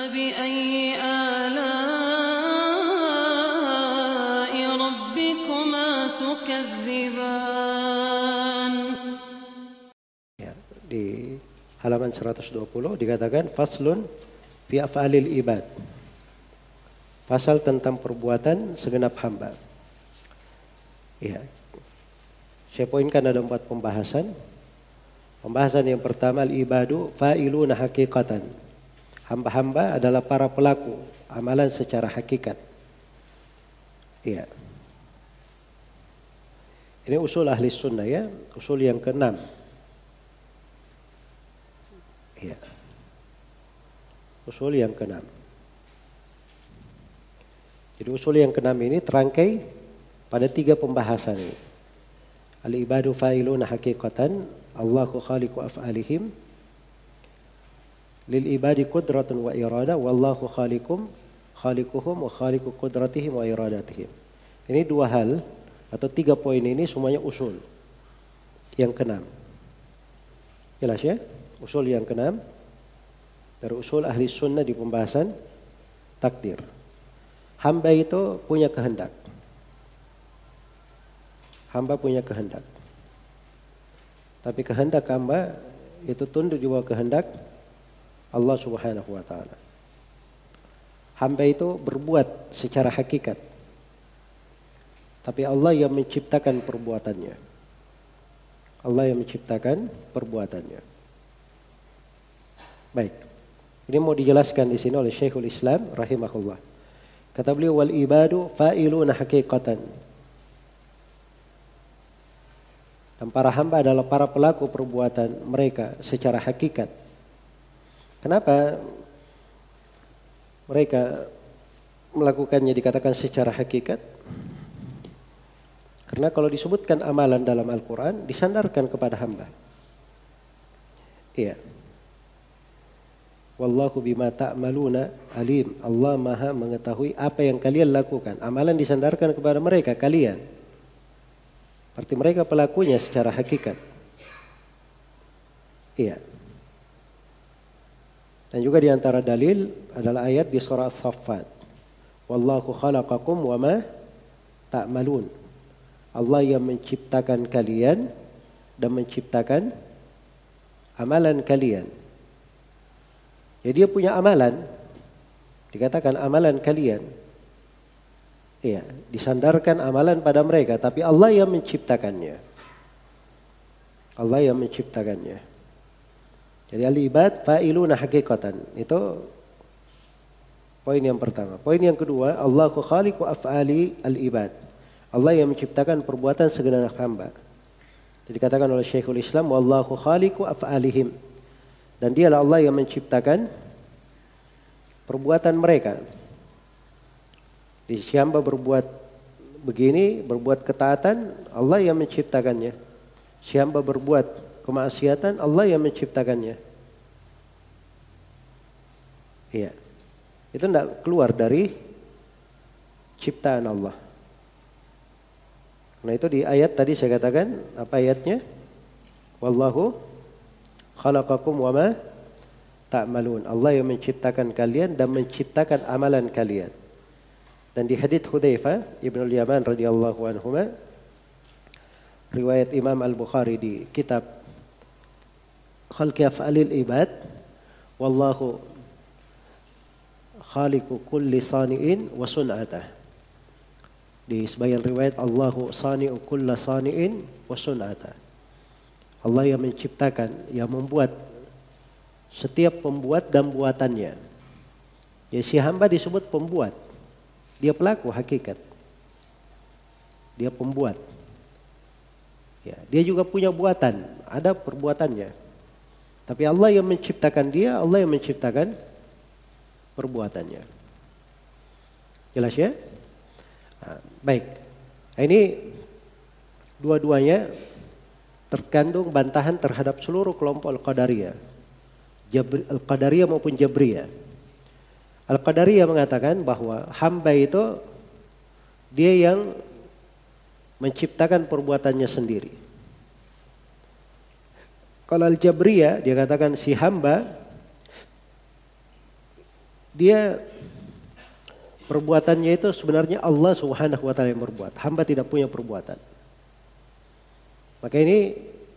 فبأي آلاء ربكما تكذبان. Di halaman 120 dikatakan faslun fi af'alil ibad. Pasal tentang perbuatan segenap hamba. Ya. Saya poinkan ada 4 pembahasan. Pembahasan yang pertama al-ibadu fa'iluna haqiqatan. Hamba-hamba adalah para pelaku amalan secara hakikat. Iya. Ini usul ahli sunnah ya, usul yang ke-6. Iya. Usul yang ke-6. Jadi usul yang ke-6 ini terangkai pada 3 pembahasan ini. Al-ibadu fa'iluna haqiqatan, Allahu khaliqu af'alihim, lil ibadi qudratun wa irada, wallahu khaliquhum wa khaliqu qudratihim wa iradatihim. Ini 2 hal atau 3 poin ini semuanya usul yang ke-6. Jelas ya? Usul yang ke-6 dari usul ahli sunnah di pembahasan takdir. Hamba itu punya kehendak. Hamba punya kehendak. Tapi kehendak hamba itu tunduk di bawah kehendak Allah Subhanahu wa taala. Hamba itu berbuat secara hakikat. Tapi Allah yang menciptakan perbuatannya. Allah yang menciptakan perbuatannya. Baik. Ini mau dijelaskan di sini oleh Syekhul Islam rahimahullah. Kata beliau wal ibadu fa'iluna haqiqatan. Dan para hamba adalah para pelaku perbuatan mereka secara hakikat. Kenapa mereka melakukannya dikatakan secara hakikat? Karena kalau disebutkan amalan dalam Al-Quran disandarkan kepada hamba. Iya. Wallahu bima ta'maluna alim. Allah maha mengetahui apa yang kalian lakukan. Amalan disandarkan kepada mereka, kalian. Arti mereka pelakunya secara hakikat. Iya. Dan juga di antara dalil adalah ayat di surah As-Saffat. Wallahu khalaqakum wa ma ta'malun. Allah yang menciptakan kalian dan menciptakan amalan kalian. Jadi dia punya amalan, dikatakan amalan kalian. Iya, disandarkan amalan pada mereka, tapi Allah yang menciptakannya. Allah yang menciptakannya. Jadi al-ibad fa'iluna haqiqatan. Itu poin yang pertama. Poin yang kedua, Allahu khaliqu af'ali al-ibad. Allah yang menciptakan perbuatan segenap hamba. Jadi dikatakan oleh Syekhul Islam, wallahu khaliqu af'alihim. Dan dialah Allah yang menciptakan perbuatan mereka. Di si hamba berbuat begini, berbuat ketaatan, Allah yang menciptakannya. Si hamba berbuat kemaksiatan, Allah yang menciptakannya. Iya. Itu tidak keluar dari ciptaan Allah. Nah itu di ayat tadi saya katakan, apa ayatnya? Wallahu khalaqakum wa ma ta'malun. Allah yang menciptakan kalian dan menciptakan amalan kalian. Dan di hadits Hudzaifah Ibnu Yaman radhiyallahu anhuma, riwayat Imam Al-Bukhari di kitab Khalqi Af'alil Ibad, wallahu khaliqu kulli sani'in wa sun'atah. Di sebagian riwayat Allahu sani'u kulla sani'in wa sun'atah. Allah yang menciptakan, yang membuat setiap pembuat dan buatannya. Ya si hamba disebut pembuat. Dia pelaku hakikat. Dia pembuat. Ya, dia juga punya buatan, ada perbuatannya. Tapi Allah yang menciptakan dia, Allah yang menciptakan perbuatannya. Jelas ya? Nah, baik. Nah, ini dua-duanya terkandung bantahan terhadap seluruh kelompok Al-Qadariyah. Al-Qadariyah maupun Jabriyah. Al-Qadariyah mengatakan bahwa hamba itu dia yang menciptakan perbuatannya sendiri. Kalau Al-Jabriyah dia katakan si hamba dia perbuatannya itu sebenarnya Allah Subhanahu wa taala yang berbuat. Hamba tidak punya perbuatan. Maka ini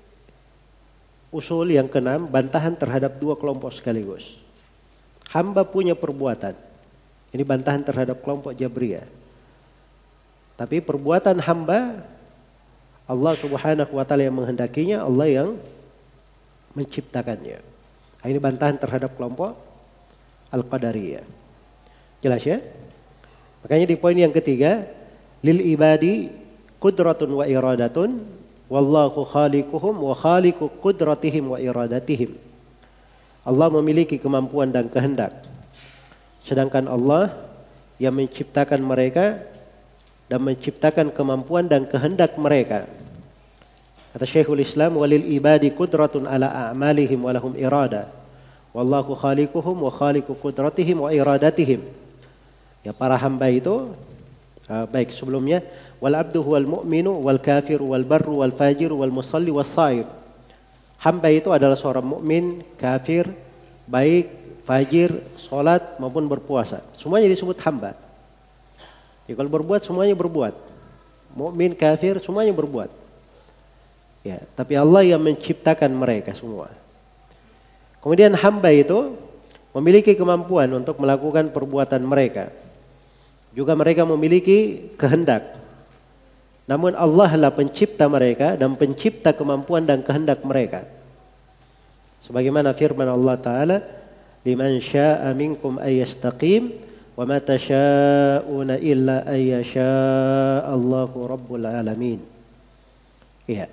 usul yang keenam, bantahan terhadap dua kelompok sekaligus. Hamba punya perbuatan. Ini bantahan terhadap kelompok Jabriyah. Tapi perbuatan hamba Allah Subhanahu wa taala yang menghendakinya, Allah yang menciptakannya. Ini bantahan terhadap kelompok Al-Qadariyah. Jelas ya? Makanya di poin yang ketiga, lil ibadi qudratun wa iradatun wallahu khaliquhum wa khaliqu qudratihim wa iradatihim. Allah memiliki kemampuan dan kehendak. Sedangkan Allah yang menciptakan mereka dan menciptakan kemampuan dan kehendak mereka. Kata Syekhul Islam, walil ibadi qudratun ala a'malihim wa lahum irada. Wallahu khaliquhum wa khaliqu qudratihim wa iradatihim. Ya, para hamba itu baik sebelumnya, wal abdu huwal mu'minu wal kafiru wal barru wal fajiru wal musalli was saib. Hamba itu adalah seorang mukmin, kafir, baik, fajir, salat maupun berpuasa. Semuanya disebut hamba. Ya, kalau berbuat semuanya berbuat. Mukmin, kafir semuanya berbuat. Ya, tapi Allah yang menciptakan mereka semua. Kemudian hamba itu memiliki kemampuan untuk melakukan perbuatan mereka. Juga mereka memiliki kehendak. Namun Allah lah pencipta mereka dan pencipta kemampuan dan kehendak mereka. Sebagaimana firman Allah Ta'ala, liman sya'a minkum ayyastaqim wa ma tasha'una illa ayyasha Allahu rabbul alamin. Iya.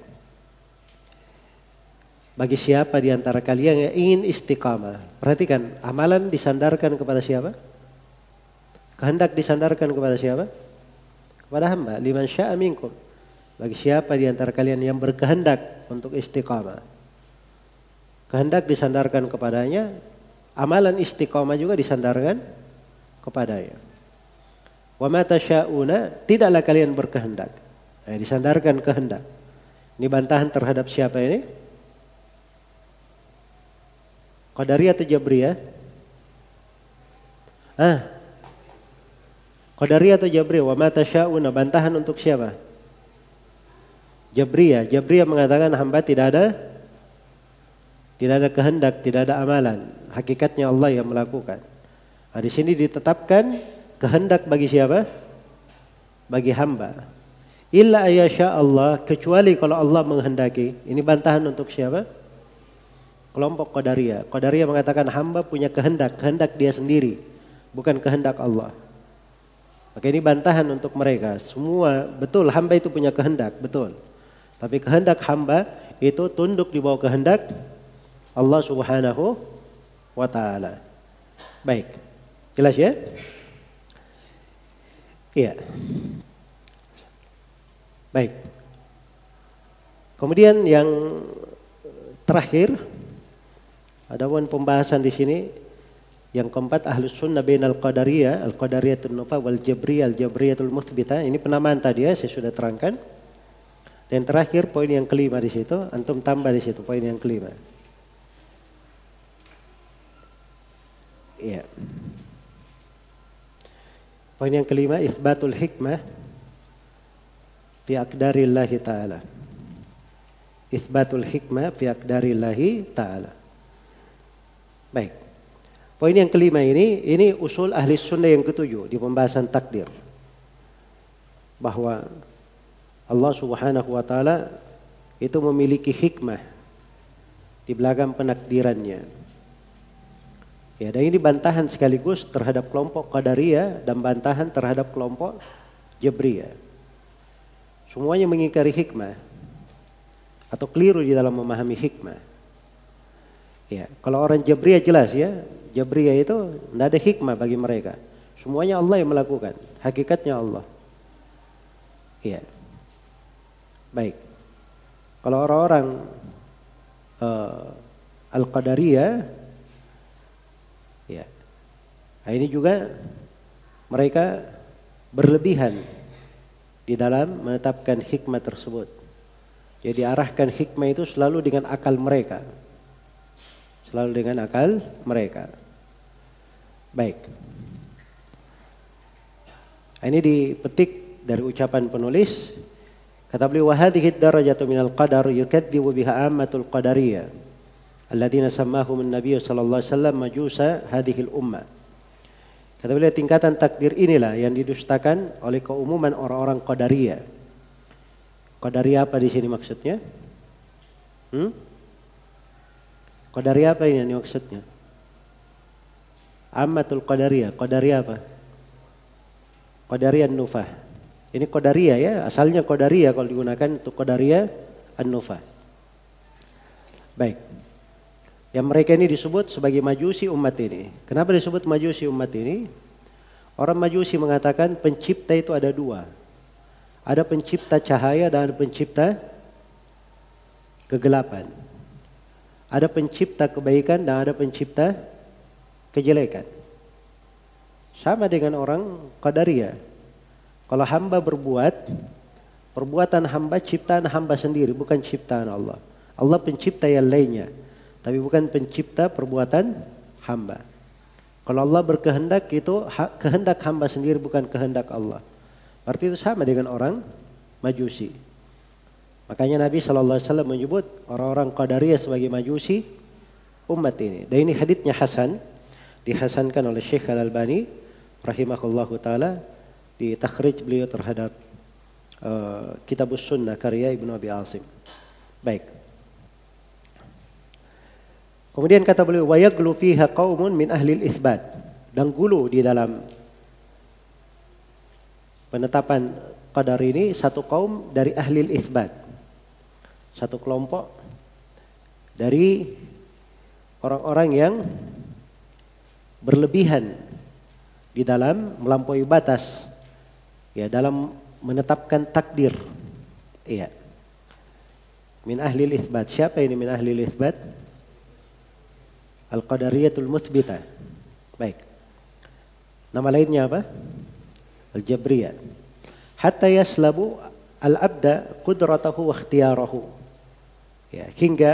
Bagi siapa di antara kalian yang ingin istiqamah. Perhatikan, amalan disandarkan kepada siapa? Kehendak disandarkan kepada siapa? Kepada hamba. Liman sya'a minkum. Bagi siapa di antara kalian yang berkehendak untuk istiqamah. Kehendak disandarkan kepadanya. Amalan istiqamah juga disandarkan kepadanya. Wa ma tasya'una, tidaklah kalian berkehendak. Disandarkan kehendak. Ini bantahan terhadap siapa ini? Qadariyah atau Jabriyah? Qadariyah atau Jabriyah? Wa ma tasya'una, bantahan untuk siapa? Jabriyah. Jabriyah mengatakan hamba tidak ada kehendak, tidak ada amalan. Hakikatnya Allah yang melakukan. Nah, di sini ditetapkan kehendak bagi siapa? Bagi hamba. Illa ayyasha Allah, kecuali kalau Allah menghendaki. Ini bantahan untuk siapa? Kelompok Qadariyah. Qadariyah mengatakan hamba punya kehendak dia sendiri, bukan kehendak Allah. Maka ini bantahan untuk mereka. Semua betul hamba itu punya kehendak, betul. Tapi kehendak hamba itu tunduk di bawah kehendak Allah Subhanahu wa taala. Baik. Jelas ya? Iya. Baik. Kemudian yang terakhir, ada pembahasan di sini yang keempat, ahlus sunnah bainal qadariyah, al-qadariyatul nufa wal jabriyah, al-jabriyatul muthbita. Ini penamaan tadi ya, saya sudah terangkan. Dan terakhir poin yang kelima di situ, antum tambah di situ poin yang kelima. Iya. Poin yang kelima, itsbatul hikmah fi aqdarillahi ta'ala. Itsbatul hikmah fi aqdarillahi ta'ala. Baik. Poin yang kelima ini usul ahli sunnah yang ketujuh di pembahasan takdir. Bahwa Allah Subhanahu wa taala itu memiliki hikmah di belakang penakdirannya. Ya, dan ini bantahan sekaligus terhadap kelompok Qadariyah dan bantahan terhadap kelompok Jabriyah. Semuanya mengingkari hikmah atau keliru di dalam memahami hikmah. Ya, kalau orang Jabriyah jelas ya, Jabriyah itu tidak ada hikmah bagi mereka. Semuanya Allah yang melakukan, hakikatnya Allah. Ya, baik. Kalau orang-orang Al-Qadariyah, ya, ini juga mereka berlebihan di dalam menetapkan hikmah tersebut. Jadi arahkan hikmah itu selalu dengan akal mereka. Selalu dengan akal mereka. Baik. Ini dipetik dari ucapan penulis. Kata beliau, wa hadhihi ad-darajatu minal qadar yukadzibu biha ammatul qadariyah alladziina sammahum an-nabiy sallallahu alaihi wasallam majusa hadhil ummah. Kata beliau, tingkatan takdir inilah yang didustakan oleh keumuman orang-orang qadariyah. Qadariyah apa di sini maksudnya? Qadariyah apa ini maksudnya? Ammatul qadariyah. Qadariyah apa? Qadariyah an-nufah. Ini qadariyah ya, asalnya qadariyah kalau digunakan untuk qadariyah an-nufah. Baik. Yang mereka ini disebut sebagai majusi umat ini. Kenapa disebut majusi umat ini? Orang majusi mengatakan pencipta itu ada dua. Ada pencipta cahaya dan ada pencipta kegelapan. Ada pencipta kebaikan dan ada pencipta kejelekan. Sama dengan orang qadariyah. Kalau hamba berbuat, perbuatan hamba ciptaan hamba sendiri, bukan ciptaan Allah. Allah pencipta yang lainnya, tapi bukan pencipta perbuatan hamba. Kalau Allah berkehendak itu kehendak hamba sendiri, bukan kehendak Allah. Berarti itu sama dengan orang majusi. Makanya Nabi SAW menyebut orang-orang qadariyah sebagai majusi umat ini. Dan ini haditsnya hasan, dihasankan oleh Syekh Al-Albani rahimahullahu taala di takhrij beliau terhadap Kitabus Sunnah karya Ibnu Abi Asim. Baik. Kemudian kata beliau, wa yaglu fiha qaumun min ahli al-itsbat, dan gulu di dalam penetapan qadar ini satu kaum dari ahli al-itsbat. Satu kelompok dari orang-orang yang berlebihan di dalam melampaui batas ya dalam menetapkan takdir. Iya. Min ahli al-itsbat. Siapa ini min ahli al-itsbat? Al-Qadariyatul Muthbitah. Baik. Nama lainnya apa? Al-Jabriyah. Hatta yaslabu al-abda qudratahu wa ikhtiyarahu. Ya,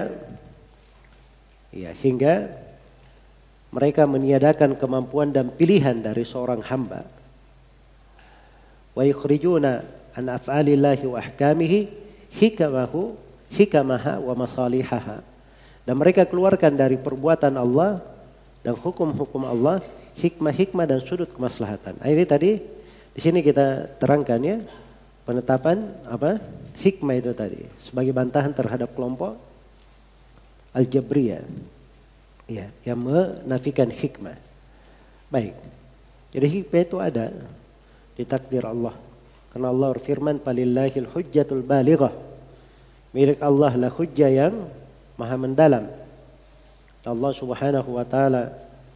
hingga mereka meniadakan kemampuan dan pilihan dari seorang hamba. Wa yukhrijuna an af'alillahi wa ahkamihi hikamaha wa masalihaha. Dan mereka keluarkan dari perbuatan Allah dan hukum-hukum Allah hikmah-hikmah dan sudut kemaslahatan. Ini tadi di sini kita terangkan ya penetapan apa? Hikmah itu tadi sebagai bantahan terhadap kelompok Al-Jabriyah. Ya, yang menafikan hikmah. Baik. Jadi hikmah itu ada di takdir Allah. Karena Allah berfirman, "Falillahil hujjatul balighah." Milik Allah lah hujjah yang maha mendalam. Allah Subhanahu wa taala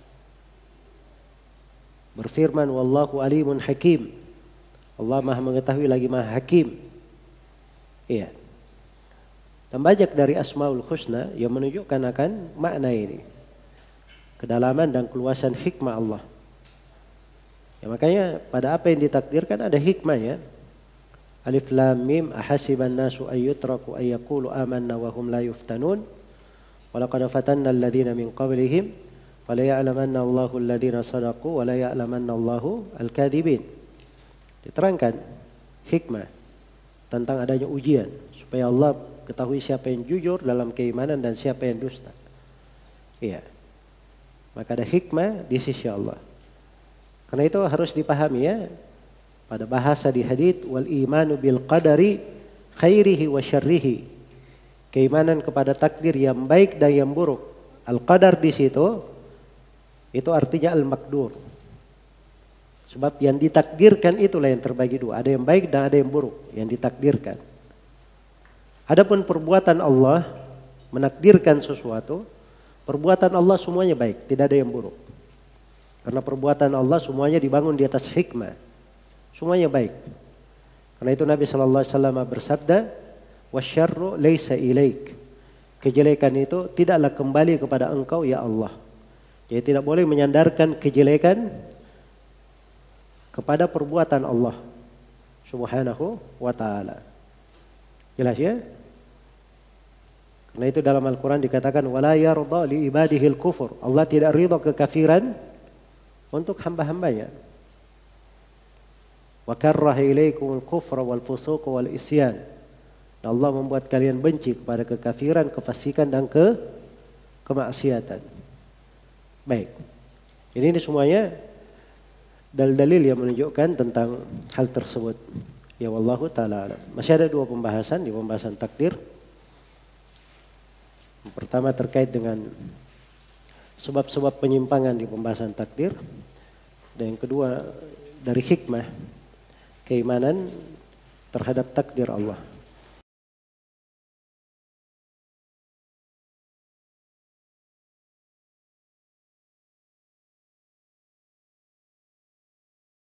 berfirman, "Wallahu alimun hakim." Allah maha mengetahui lagi maha hakim. Iya. Dan banyak dari Asmaul Husna yang menunjukkan akan makna ini. Kedalaman dan keluasan hikmah Allah. Ya, makanya pada apa yang ditakdirkan ada hikmah ya. Alif lam mim ahasiban nasu ayyutraku ayyaqulu amanna wa hum la yuftanun. Wa laqad fatanna alladhina min qablihim fala ya'lamanna Allahu alladhina sadaqu wa la ya'lamanna Allahu al-kadhibin. Diterangkan hikmah tentang adanya ujian supaya Allah ketahui siapa yang jujur dalam keimanan dan siapa yang dusta. Iya. Maka ada hikmah di sisi Allah. Karena itu harus dipahami ya. Pada bahasa di hadits wal imanu bil qadari khairihi wa syarrihi. Keimanan kepada takdir yang baik dan yang buruk. Al-qadar di situ itu artinya al-maqdur. Sebab yang ditakdirkan itulah yang terbagi dua. Ada yang baik dan ada yang buruk yang ditakdirkan. Adapun perbuatan Allah menakdirkan sesuatu, perbuatan Allah semuanya baik, tidak ada yang buruk. Karena perbuatan Allah semuanya dibangun di atas hikmah. Semuanya baik. Karena itu Nabi SAW bersabda, "Wasyarru laisa ilaik." Kejelekan itu tidaklah kembali kepada engkau ya Allah. Jadi tidak boleh menyandarkan kejelekan kepada perbuatan Allah Subhanahu wa ta'ala. Jelas ya? Karena itu dalam Al-Quran dikatakan wala yarda li ibadihil kufur. Allah tidak ridha kekafiran untuk hamba-hambanya. Wa karraha ilaikumul kufra wal fusuq wal isyan. Allah membuat kalian benci kepada kekafiran, kefasikan dan kemaksiatan. Baik. Ini semuanya dalil-dalil yang menunjukkan tentang hal tersebut. Ya wallahu taala alam. Masih ada 2 pembahasan di pembahasan takdir. Yang pertama terkait dengan sebab-sebab penyimpangan di pembahasan takdir. Dan yang kedua dari hikmah keimanan terhadap takdir Allah.